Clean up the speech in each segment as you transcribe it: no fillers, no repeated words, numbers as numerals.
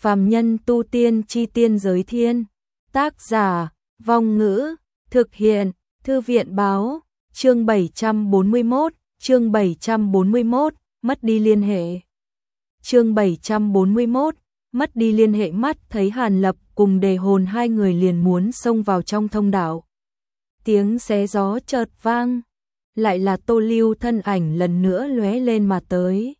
Phàm nhân tu tiên chi tiên giới thiên. Tác giả, Vong Ngữ, thực hiện, Thư viện báo, chương 741, mất đi liên hệ. Chương 741, mất đi liên hệ. Mắt thấy Hàn Lập cùng Đề Hồn hai người liền muốn xông vào trong thông đạo. Tiếng xé gió chợt vang, lại là Tô Lưu thân ảnh lần nữa lóe lên mà tới.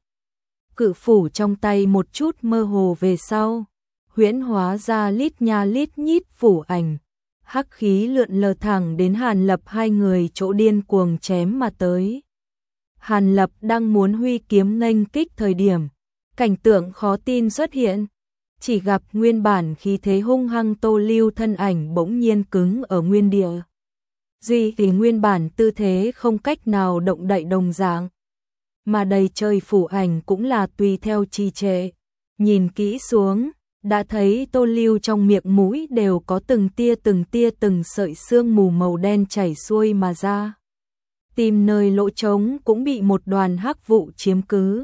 Cự phủ trong tay một chút mơ hồ về sau, huyễn hóa ra lít nha lít nhít phủ ảnh, hắc khí lượn lờ thẳng đến Hàn Lập hai người chỗ điên cuồng chém mà tới. Hàn Lập đang muốn huy kiếm nghênh kích thời điểm, cảnh tượng khó tin xuất hiện, chỉ gặp nguyên bản khí thế hung hăng Tô Lưu thân ảnh bỗng nhiên cứng ở nguyên địa. Duy vì nguyên bản tư thế không cách nào động đậy đồng dạng, mà đầy trời phủ ảnh cũng là tùy theo trì trệ. Nhìn kỹ xuống, đã thấy Tô Lưu trong miệng mũi đều có từng tia từng sợi sương mù màu đen chảy xuôi mà ra. Tìm nơi lỗ trống cũng bị một đoàn hắc vụ chiếm cứ,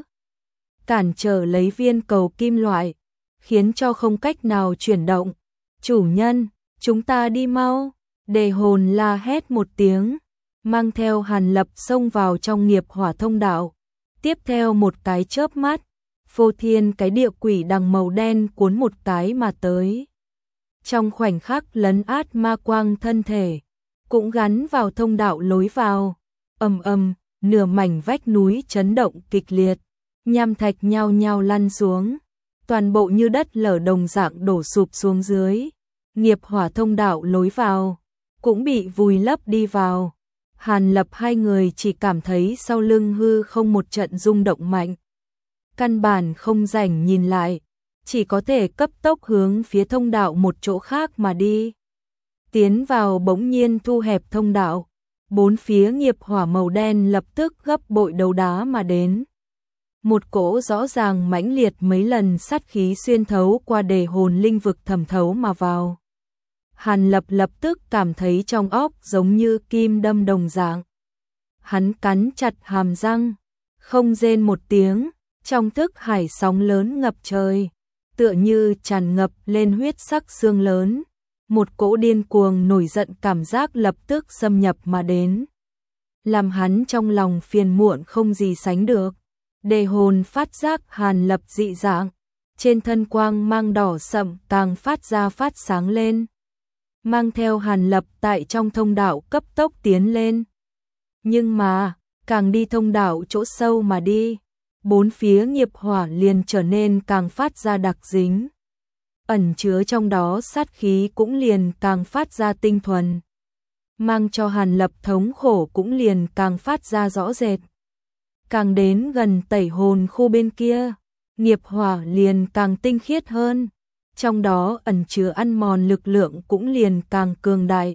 cản trở lấy viên cầu kim loại, khiến cho không cách nào chuyển động. Chủ nhân, chúng ta đi mau. Đề Hồn la hét một tiếng, mang theo Hàn Lập xông vào trong nghiệp hỏa thông đạo. Tiếp theo một cái chớp mắt, phô thiên cái địa quỷ đằng màu đen cuốn một cái mà tới. Trong khoảnh khắc lấn át ma quang thân thể, cũng gắn vào thông đạo lối vào. Ầm ầm, nửa mảnh vách núi chấn động kịch liệt, nham thạch nhao nhao lăn xuống, toàn bộ như đất lở đồng dạng đổ sụp xuống dưới. Nghiệp hỏa thông đạo lối vào cũng bị vùi lấp đi vào. Hàn Lập hai người chỉ cảm thấy sau lưng hư không một trận rung động mạnh. Căn bản không rảnh nhìn lại, chỉ có thể cấp tốc hướng phía thông đạo một chỗ khác mà đi. Tiến vào bỗng nhiên thu hẹp thông đạo, bốn phía nghiệp hỏa màu đen lập tức gấp bội đấu đá mà đến. Một cỗ rõ ràng mãnh liệt mấy lần sát khí xuyên thấu qua Đề Hồn linh vực thẩm thấu mà vào. Hàn Lập lập tức cảm thấy trong óc giống như kim đâm đồng dạng. Hắn cắn chặt hàm răng, không rên một tiếng, trong thức hải sóng lớn ngập trời, tựa như tràn ngập lên huyết sắc xương lớn. Một cỗ điên cuồng nổi giận cảm giác lập tức xâm nhập mà đến, làm hắn trong lòng phiền muộn không gì sánh được. Đề Hồn phát giác Hàn Lập dị dạng, trên thân quang mang đỏ sậm càng phát sáng lên, mang theo Hàn Lập tại trong thông đạo cấp tốc tiến lên. Nhưng mà, càng đi thông đạo chỗ sâu mà đi, bốn phía nghiệp hỏa liền trở nên càng phát ra đặc dính. Ẩn chứa trong đó sát khí cũng liền càng phát ra tinh thuần, mang cho Hàn Lập thống khổ cũng liền càng phát ra rõ rệt. Càng đến gần tẩy hồn khu bên kia, nghiệp hỏa liền càng tinh khiết hơn, trong đó ẩn chứa ăn mòn lực lượng cũng liền càng cường đại.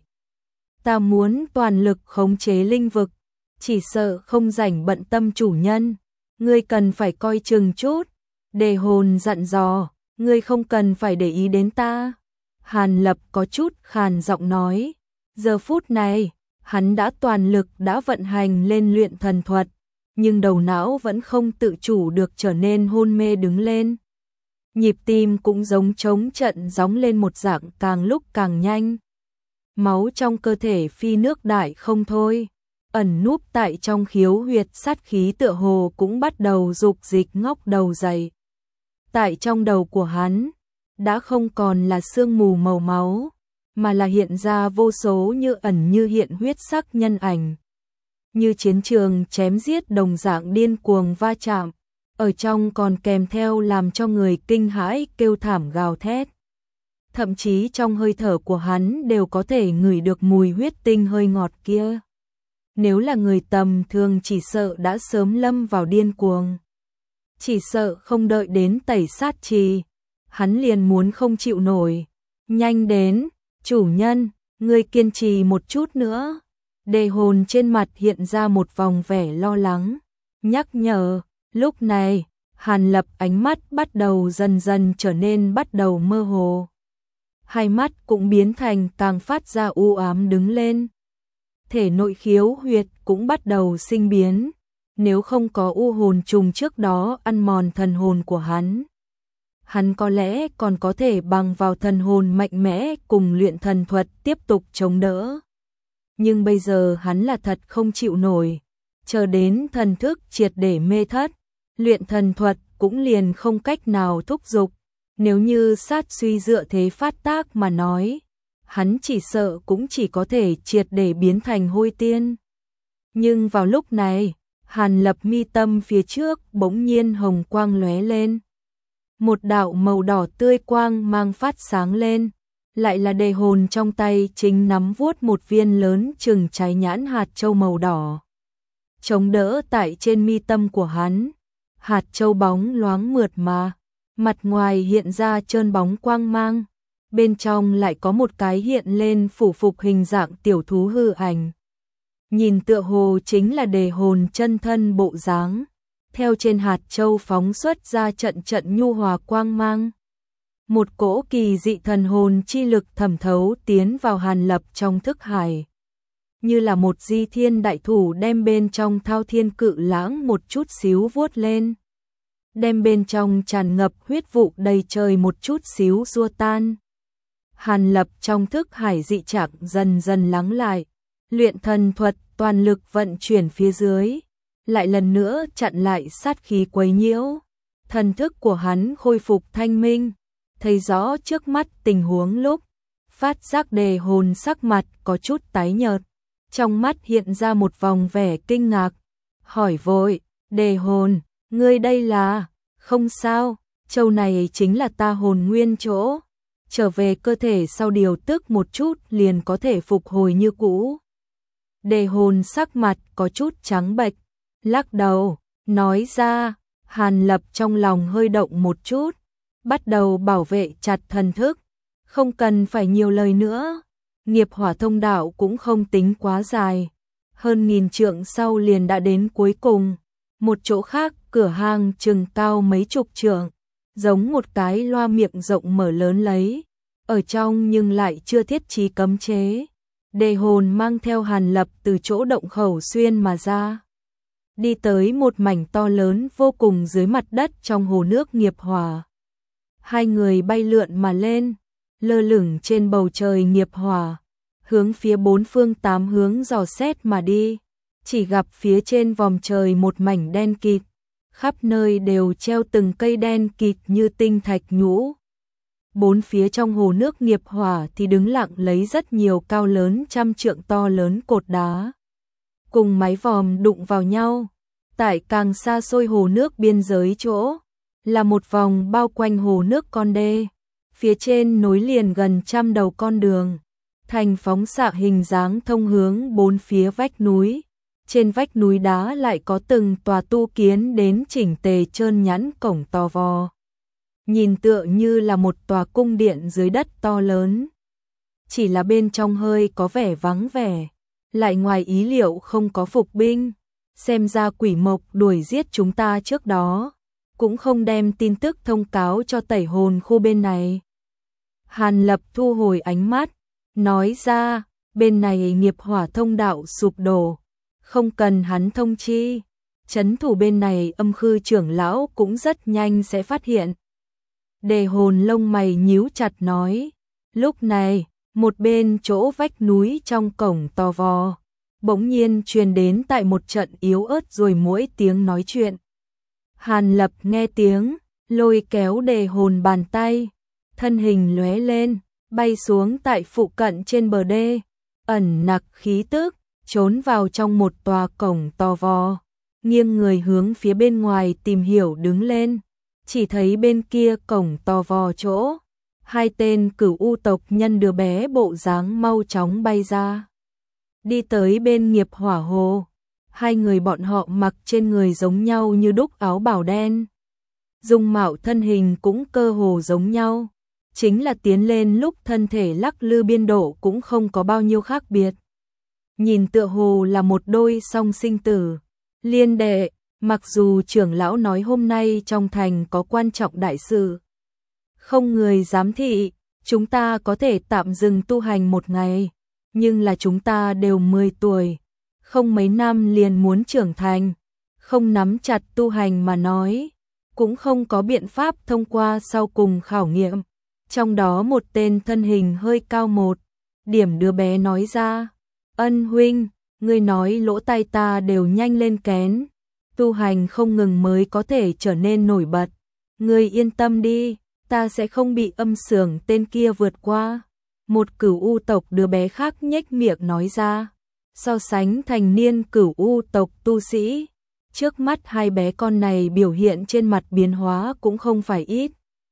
Ta muốn toàn lực khống chế linh vực, chỉ sợ không rảnh bận tâm chủ nhân, ngươi cần phải coi chừng chút. Đề Hồn dặn dò, ngươi không cần phải để ý đến ta. Hàn Lập có chút khàn giọng nói, giờ phút này, hắn đã toàn lực đã vận hành lên luyện thần thuật, nhưng đầu não vẫn không tự chủ được trở nên hôn mê đứng lên. Nhịp tim cũng giống trống trận gióng lên một dạng càng lúc càng nhanh. Máu trong cơ thể phi nước đại không thôi, ẩn núp tại trong khiếu huyệt sát khí tựa hồ cũng bắt đầu dục dịch ngóc đầu dậy. Tại trong đầu của hắn, đã không còn là sương mù màu máu, mà là hiện ra vô số như ẩn như hiện huyết sắc nhân ảnh. Như chiến trường chém giết đồng dạng điên cuồng va chạm, ở trong còn kèm theo làm cho người kinh hãi kêu thảm gào thét. Thậm chí trong hơi thở của hắn đều có thể ngửi được mùi huyết tinh hơi ngọt kia. Nếu là người tầm thường chỉ sợ đã sớm lâm vào điên cuồng. Chỉ sợ không đợi đến tẩy sát trì, hắn liền muốn không chịu nổi. Nhanh đến, chủ nhân, ngươi kiên trì một chút nữa. Đề Hồn trên mặt hiện ra một vòng vẻ lo lắng, nhắc nhở. Lúc này, Hàn Lập ánh mắt bắt đầu dần dần trở nên bắt đầu mơ hồ. Hai mắt cũng biến thành càng phát ra u ám đứng lên. Thể nội khiếu huyệt cũng bắt đầu sinh biến, nếu không có u hồn trùng trước đó ăn mòn thần hồn của hắn, hắn có lẽ còn có thể bằng vào thần hồn mạnh mẽ cùng luyện thần thuật tiếp tục chống đỡ. Nhưng bây giờ hắn là thật không chịu nổi, chờ đến thần thức triệt để mê thất, luyện thần thuật cũng liền không cách nào thúc giục, nếu như sát suy dựa thế phát tác mà nói, hắn chỉ sợ cũng chỉ có thể triệt để biến thành hôi tiên. Nhưng vào lúc này, Hàn Lập mi tâm phía trước bỗng nhiên hồng quang lóe lên. Một đạo màu đỏ tươi quang mang phát sáng lên, lại là đề hồn trong tay chính nắm vuốt một viên lớn chừng trái nhãn hạt châu màu đỏ. Chống đỡ tại trên mi tâm của hắn, hạt châu bóng loáng mượt mà, mặt ngoài hiện ra trơn bóng quang mang, bên trong lại có một cái hiện lên phủ phục hình dạng tiểu thú hư ảnh. Nhìn tựa hồ chính là đề hồn chân thân bộ dáng, theo trên hạt châu phóng xuất ra trận trận nhu hòa quang mang. Một cỗ kỳ dị thần hồn chi lực thẩm thấu tiến vào Hàn Lập trong thức hải. Như là một di thiên đại thủ đem bên trong thao thiên cự lãng một chút xíu vuốt lên. Đem bên trong tràn ngập huyết vụ đầy trời một chút xíu xua tan. Hàn Lập trong thức hải dị trạng dần dần lắng lại. Luyện thần thuật toàn lực vận chuyển phía dưới. Lại lần nữa chặn lại sát khí quấy nhiễu. Thần thức của hắn khôi phục thanh minh. Thấy rõ trước mắt tình huống lúc. Phát giác đề hồn sắc mặt có chút tái nhợt. Trong mắt hiện ra một vòng vẻ kinh ngạc. Hỏi vội, đề hồn, ngươi đây là... Không sao, châu này chính là ta hồn nguyên chỗ. Trở về cơ thể sau điều tức một chút liền có thể phục hồi như cũ. Đề hồn sắc mặt có chút trắng bệch, lắc đầu, nói ra, Hàn Lập trong lòng hơi động một chút, bắt đầu bảo vệ chặt thần thức, không cần phải nhiều lời nữa. Nghiệp hỏa thông đạo cũng không tính quá dài, hơn 1000 trượng sau liền đã đến cuối cùng. Một chỗ khác, cửa hang chừng cao mấy chục trượng, giống một cái loa miệng rộng mở lớn lấy, ở trong nhưng lại chưa thiết trí cấm chế. Đề hồn mang theo Hàn Lập từ chỗ động khẩu xuyên mà ra, đi tới một mảnh to lớn vô cùng dưới mặt đất trong hồ nước nghiệp hỏa. Hai người bay lượn mà lên, lơ lửng trên bầu trời nghiệp hỏa, hướng phía bốn phương tám hướng dò xét mà đi. Chỉ gặp phía trên vòm trời một mảnh đen kịt, khắp nơi đều treo từng cây đen kịt như tinh thạch nhũ. Bốn phía trong hồ nước nghiệp hỏa thì đứng lặng lấy rất nhiều cao lớn trăm trượng to lớn cột đá. Cùng mái vòm đụng vào nhau, tại càng xa xôi hồ nước biên giới chỗ, là một vòng bao quanh hồ nước con đê. Phía trên nối liền gần 100 đầu con đường, thành phóng xạ hình dáng thông hướng bốn phía vách núi. Trên vách núi đá lại có từng tòa tu kiến đến chỉnh tề trơn nhẵn cổng to vò. Nhìn tựa như là một tòa cung điện dưới đất to lớn. Chỉ là bên trong hơi có vẻ vắng vẻ, lại ngoài ý liệu không có phục binh. Xem ra quỷ mộc đuổi giết chúng ta trước đó, cũng không đem tin tức thông cáo cho tẩy hồn khu bên này. Hàn Lập thu hồi ánh mắt, nói ra, bên này nghiệp hỏa thông đạo sụp đổ. Không cần hắn thông chi, trấn thủ bên này âm khư trưởng lão cũng rất nhanh sẽ phát hiện. Đề hồn lông mày nhíu chặt nói, lúc này, một bên chỗ vách núi trong cổng to vò, bỗng nhiên truyền đến tại một trận yếu ớt rồi mỗi tiếng nói chuyện. Hàn Lập nghe tiếng, lôi kéo đề hồn bàn tay, thân hình lóe lên, bay xuống tại phụ cận trên bờ đê, ẩn nặc khí tức. Trốn vào trong một tòa cổng to vò, nghiêng người hướng phía bên ngoài tìm hiểu đứng lên, chỉ thấy bên kia cổng to vò chỗ, hai tên cửu u tộc nhân đứa bé bộ dáng mau chóng bay ra. Đi tới bên nghiệp hỏa hồ, hai người bọn họ mặc trên người giống nhau như đúc áo bào đen. Dung mạo thân hình cũng cơ hồ giống nhau, chính là tiến lên lúc thân thể lắc lư biên độ cũng không có bao nhiêu khác biệt. Nhìn tựa hồ là một đôi song sinh tử, liên đệ, mặc dù trưởng lão nói hôm nay trong thành có quan trọng đại sự. Không người giám thị, chúng ta có thể tạm dừng tu hành một ngày, nhưng là chúng ta đều 10 tuổi, không mấy năm liền muốn trưởng thành, không nắm chặt tu hành mà nói, cũng không có biện pháp thông qua sau cùng khảo nghiệm. Trong đó một tên thân hình hơi cao một điểm đứa bé nói ra, Ân huynh, ngươi nói lỗ tai ta đều nhanh lên kén, tu hành không ngừng mới có thể trở nên nổi bật. Ngươi yên tâm đi, ta sẽ không bị âm xưởng tên kia vượt qua. Một Cửu U tộc đứa bé khác nhếch miệng nói ra. So sánh thành niên Cửu U tộc tu sĩ, trước mắt hai bé con này biểu hiện trên mặt biến hóa cũng không phải ít.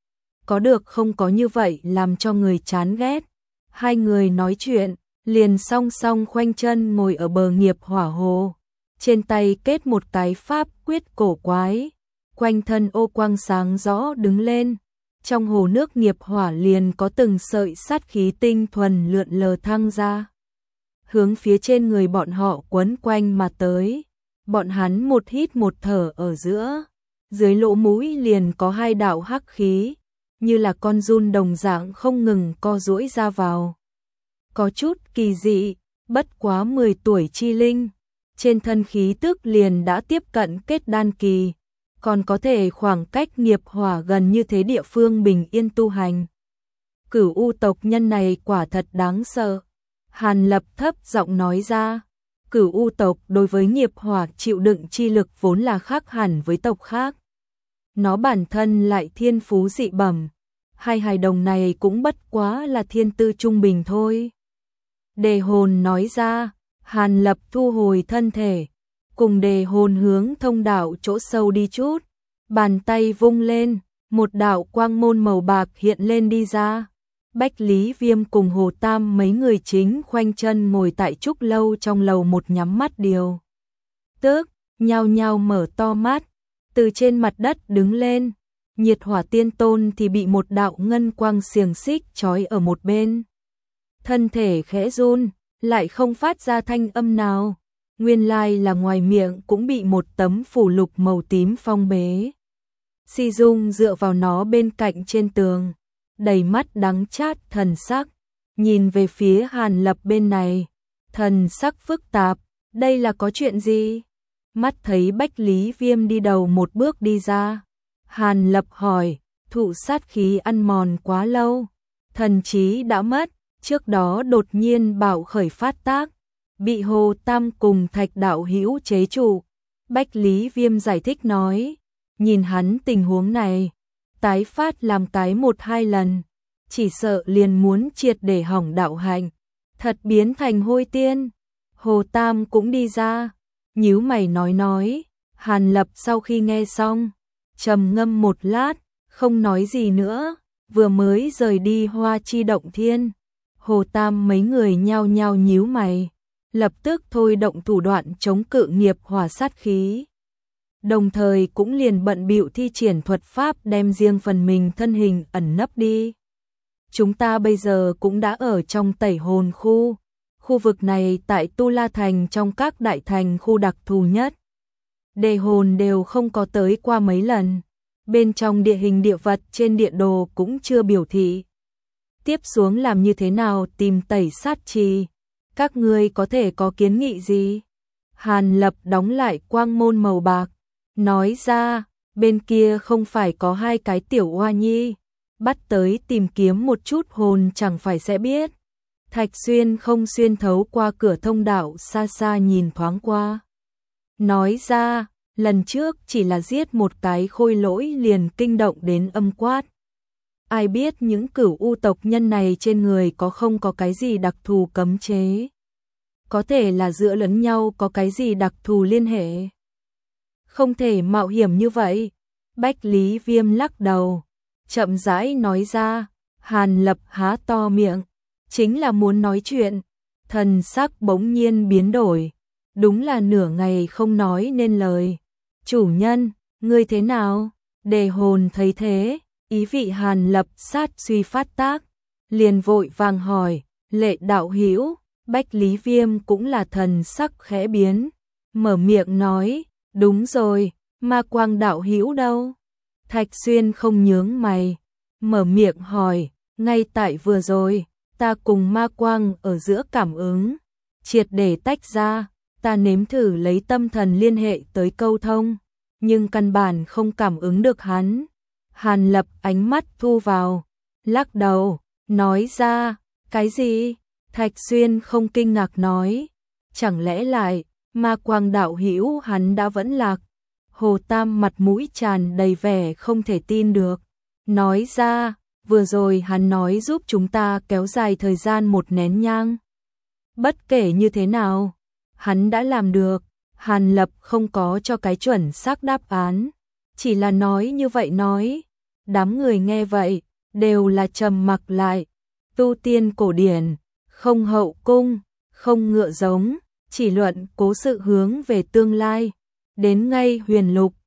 Có được không có như vậy làm cho người chán ghét. Hai người nói chuyện, liền song song khoanh chân ngồi ở bờ nghiệp hỏa hồ. Trên tay kết một cái pháp quyết cổ quái. Quanh thân ô quang sáng rõ đứng lên. Trong hồ nước nghiệp hỏa liền có từng sợi sát khí tinh thuần lượn lờ thăng ra. Hướng phía trên người bọn họ quấn quanh mà tới. Bọn hắn một hít một thở ở giữa. Dưới lỗ mũi liền có hai đạo hắc khí, như là con giun đồng dạng không ngừng co duỗi ra vào. Có chút kỳ dị, bất quá 10 tuổi chi linh. Trên thân khí tức liền đã tiếp cận kết đan kỳ. Còn có thể khoảng cách nghiệp hỏa gần như thế địa phương bình yên tu hành. Cửu U tộc nhân này quả thật đáng sợ. Hàn Lập thấp giọng nói ra, Cửu U tộc đối với nghiệp hỏa chịu đựng chi lực vốn là khác hẳn với tộc khác. Nó bản thân lại thiên phú dị bẩm, hai hài đồng này cũng bất quá là thiên tư trung bình thôi. Đề hồn nói ra, Hàn Lập thu hồi thân thể, cùng đề hồn hướng thông đạo chỗ sâu đi chút, bàn tay vung lên, một đạo quang môn màu bạc hiện lên đi ra. Bách Lý Viêm cùng Hồ Tam mấy người chính khoanh chân ngồi tại trúc lâu trong lầu một nhắm mắt điều tức, nhao nhao mở to mắt, từ trên mặt đất đứng lên. Nhiệt Hỏa Tiên Tôn thì bị một đạo ngân quang xiềng xích trói ở một bên. Thân thể khẽ run, lại không phát ra thanh âm nào. Nguyên lai là ngoài miệng cũng bị một tấm phủ lục màu tím phong bế. Si Dung dựa vào nó bên cạnh trên tường, đầy mắt đắng chát thần sắc, nhìn về phía Hàn Lập bên này, thần sắc phức tạp, đây là có chuyện gì? Mắt thấy Bách Lý Viêm đi đầu một bước đi ra, Hàn Lập hỏi, thụ sát khí ăn mòn quá lâu, thần trí đã mất, trước đó đột nhiên bạo khởi phát tác, bị Hồ Tam cùng Thạch đạo hữu chế trụ. Bách Lý Viêm giải thích nói, nhìn hắn tình huống này, tái phát làm cái 1-2 lần, chỉ sợ liền muốn triệt để hỏng đạo hành, thật biến thành hôi tiên. Hồ Tam cũng đi ra, nhíu mày nói. Hàn Lập sau khi nghe xong, trầm ngâm một lát, không nói gì nữa, vừa mới rời đi Hoa Chi Động Thiên. Hồ Tam mấy người nhao nhao nhíu mày, lập tức thôi động thủ đoạn chống cự nghiệp hỏa sát khí. Đồng thời cũng liền bận bịu thi triển thuật pháp đem riêng phần mình thân hình ẩn nấp đi. Chúng ta bây giờ cũng đã ở trong Tẩy Hồn khu. Khu vực này tại Tu La Thành trong các đại thành khu đặc thù nhất. Đề hồn đều không có tới qua mấy lần. Bên trong địa hình địa vật trên địa đồ cũng chưa biểu thị. Tiếp xuống làm như thế nào tìm tẩy sát trì? Các ngươi có thể có kiến nghị gì? Hàn Lập đóng lại quang môn màu bạc, nói ra, bên kia không phải có hai cái tiểu oa nhi, bắt tới tìm kiếm một chút hồn chẳng phải sẽ biết. Thạch Xuyên không xuyên thấu qua cửa thông đạo xa xa nhìn thoáng qua. Nói ra, lần trước chỉ là giết một cái khôi lỗi liền kinh động đến âm quát. Ai biết những Cửu U tộc nhân này trên người có không có cái gì đặc thù cấm chế. Có thể là giữa lẫn nhau có cái gì đặc thù liên hệ. Không thể mạo hiểm như vậy. Bách Lý Viêm lắc đầu, chậm rãi nói ra. Hàn Lập há to miệng, chính là muốn nói chuyện. Thần sắc bỗng nhiên biến đổi, đúng là nửa ngày không nói nên lời. Chủ nhân, ngươi thế nào? Đề hồn thấy thế, ý vị Hàn Lập sát suy phát tác, liền vội vàng hỏi, Lệ đạo hữu. Bách Lý Viêm cũng là thần sắc khẽ biến, mở miệng nói, đúng rồi, Ma Quang đạo hữu đâu? Thạch Xuyên không nhướng mày, mở miệng hỏi, ngay tại vừa rồi, ta cùng Ma Quang ở giữa cảm ứng, triệt để tách ra, ta nếm thử lấy tâm thần liên hệ tới câu thông, nhưng căn bản không cảm ứng được hắn. Hàn Lập ánh mắt thu vào, lắc đầu, nói ra, cái gì? Thạch Xuyên không kinh ngạc nói, chẳng lẽ lại, ma quang đạo hữu hắn đã vẫn lạc. Hồ Tam mặt mũi tràn đầy vẻ không thể tin được, nói ra, vừa rồi hắn nói giúp chúng ta kéo dài thời gian một nén nhang. Bất kể như thế nào, hắn đã làm được. Hàn Lập không có cho cái chuẩn xác đáp án, chỉ là nói như vậy nói. Đám người nghe vậy, đều là trầm mặc lại. Tu tiên cổ điển, không hậu cung, không ngựa giống, chỉ luận cố sự hướng về tương lai. Đến ngay huyền lục,